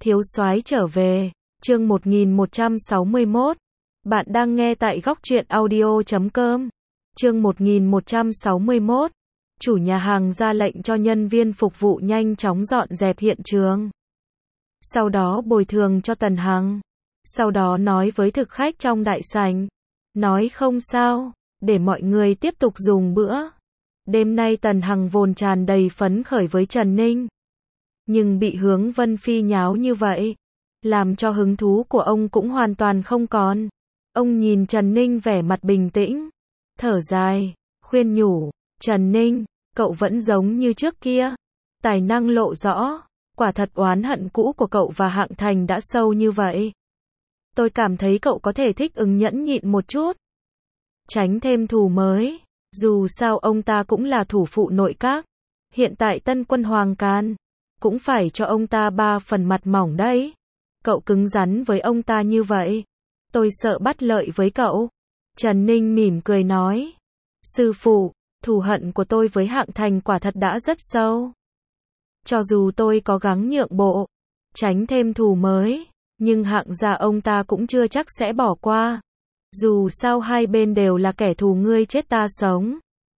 Thiếu soái trở về, chương 1161. Bạn đang nghe tại góc truyện audio.com. Chương 1161. Chủ nhà hàng ra lệnh cho nhân viên phục vụ nhanh chóng dọn dẹp hiện trường. Sau đó bồi thường cho Tần Hằng. Sau đó nói với thực khách trong đại sảnh. Nói không sao, để mọi người tiếp tục dùng bữa. Đêm nay Tần Hằng vốn tràn đầy phấn khởi với Trần Ninh. Nhưng bị Hướng Vân Phi nháo như vậy, làm cho hứng thú của ông cũng hoàn toàn không còn. Ông nhìn Trần Ninh vẻ mặt bình tĩnh, thở dài, khuyên nhủ, Trần Ninh, cậu vẫn giống như trước kia. Tài năng lộ rõ, quả thật oán hận cũ của cậu và Hạng Thành đã sâu như vậy. Tôi cảm thấy cậu có thể thích ứng nhẫn nhịn một chút. Tránh thêm thù mới, dù sao ông ta cũng là thủ phụ nội các. Hiện tại tân quân Hoàng Can, cũng phải cho ông ta 3 phần mặt mỏng đấy. Cậu cứng rắn với ông ta như vậy, tôi sợ bắt lợi với cậu. Trần Ninh mỉm cười nói, sư phụ, thù hận của tôi với Hạng Thành quả thật đã rất sâu. Cho dù tôi có gắng nhượng bộ, tránh thêm thù mới, nhưng Hạng gia ông ta cũng chưa chắc sẽ bỏ qua. Dù sao hai bên đều là kẻ thù ngươi chết ta sống.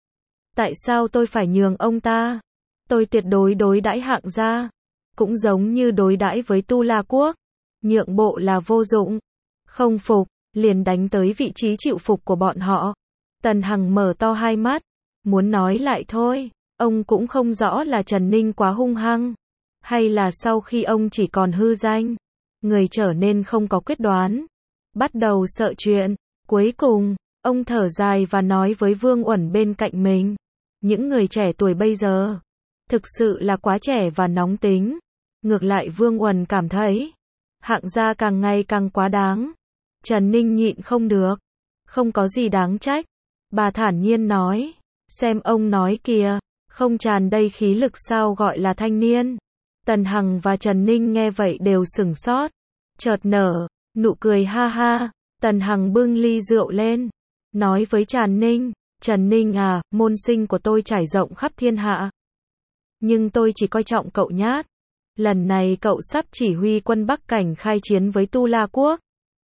Tại sao tôi phải nhường ông ta? Tôi tuyệt đối đối đãi Hạng gia, cũng giống như đối đãi với Tu La Quốc. Nhượng bộ là vô dụng. Không phục, liền đánh tới vị trí chịu phục của bọn họ. Tần Hằng mở to hai mắt, muốn nói lại thôi. Ông cũng không rõ là Trần Ninh quá hung hăng, hay là sau khi ông chỉ còn hư danh, người trở nên không có quyết đoán, bắt đầu sợ chuyện. Cuối cùng, ông thở dài và nói với Vương Uẩn bên cạnh mình, những người trẻ tuổi bây giờ, thực sự là quá trẻ và nóng tính. Ngược lại Vương Uẩn cảm thấy, Hạng gia càng ngày càng quá đáng. Trần Ninh nhịn không được, không có gì đáng trách. Bà thản nhiên nói, xem ông nói kìa, không tràn đầy khí lực sao gọi là thanh niên. Tần Hằng và Trần Ninh nghe vậy đều sửng sốt, chợt nở nụ cười ha ha. Tần Hằng bưng ly rượu lên, nói với Trần Ninh à, môn sinh của tôi trải rộng khắp thiên hạ. Nhưng tôi chỉ coi trọng cậu nhát. Lần này cậu sắp chỉ huy quân Bắc Cảnh khai chiến với Tu La Quốc.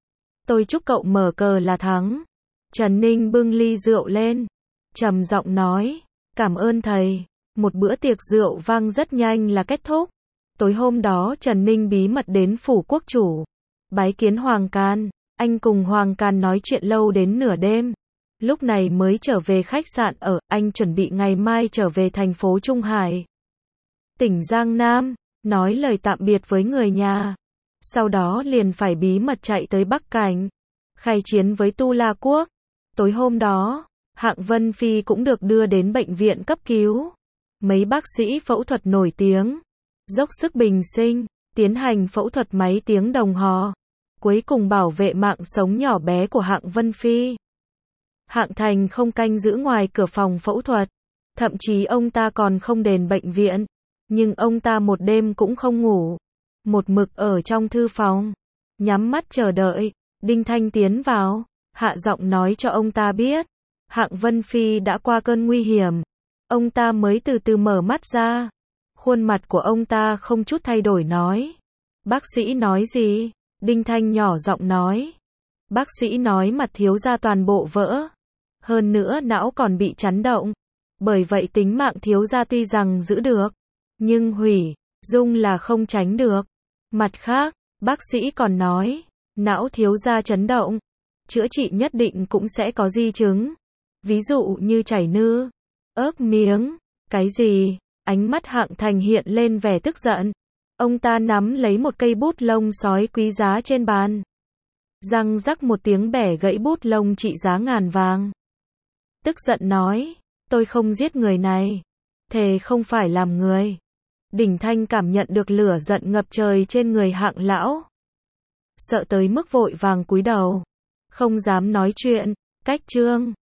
Tôi chúc cậu mở cờ là thắng. Trần Ninh bưng ly rượu lên, trầm giọng nói, cảm ơn thầy. Một bữa tiệc rượu vang rất nhanh là kết thúc. Tối hôm đó Trần Ninh bí mật đến phủ quốc chủ, bái kiến Hoàng Can. Anh cùng Hoàng Can nói chuyện lâu đến nửa đêm. Lúc này mới trở về khách sạn ở, anh chuẩn bị ngày mai trở về thành phố Trung Hải, tỉnh Giang Nam, nói lời tạm biệt với người nhà. Sau đó liền phải bí mật chạy tới Bắc Cảnh, khai chiến với Tu La Quốc. Tối hôm đó, Hạng Vân Phi cũng được đưa đến bệnh viện cấp cứu. Mấy bác sĩ phẫu thuật nổi tiếng, dốc sức bình sinh, tiến hành phẫu thuật mấy tiếng đồng hồ. Cuối cùng bảo vệ mạng sống nhỏ bé của Hạng Vân Phi. Hạng Thành không canh giữ ngoài cửa phòng phẫu thuật. Thậm chí ông ta còn không đền bệnh viện. Nhưng ông ta một đêm cũng không ngủ. Một mực ở trong thư phòng, nhắm mắt chờ đợi. Đinh Thanh tiến vào, hạ giọng nói cho ông ta biết, Hạng Vân Phi đã qua cơn nguy hiểm. Ông ta mới từ từ mở mắt ra. Khuôn mặt của ông ta không chút thay đổi nói, bác sĩ nói gì? Đinh Thanh nhỏ giọng nói, bác sĩ nói mặt thiếu gia toàn bộ vỡ. Hơn nữa não còn bị chấn động. Bởi vậy tính mạng thiếu gia tuy rằng giữ được, nhưng hủy dung là không tránh được. Mặt khác, bác sĩ còn nói, não thiếu gia chấn động, chữa trị nhất định cũng sẽ có di chứng. Ví dụ như chảy nư, ớp miếng. Cái gì? Ánh mắt Hạng Thành hiện lên vẻ tức giận. Ông ta nắm lấy một cây bút lông sói quý giá trên bàn. Răng rắc một tiếng bẻ gãy bút lông trị giá ngàn vàng. Tức giận nói, tôi không giết người này. Thề không phải làm người. Đỉnh Thanh cảm nhận được lửa giận ngập trời trên người Hạng lão. Sợ tới mức vội vàng cúi đầu, không dám nói chuyện. Cách chương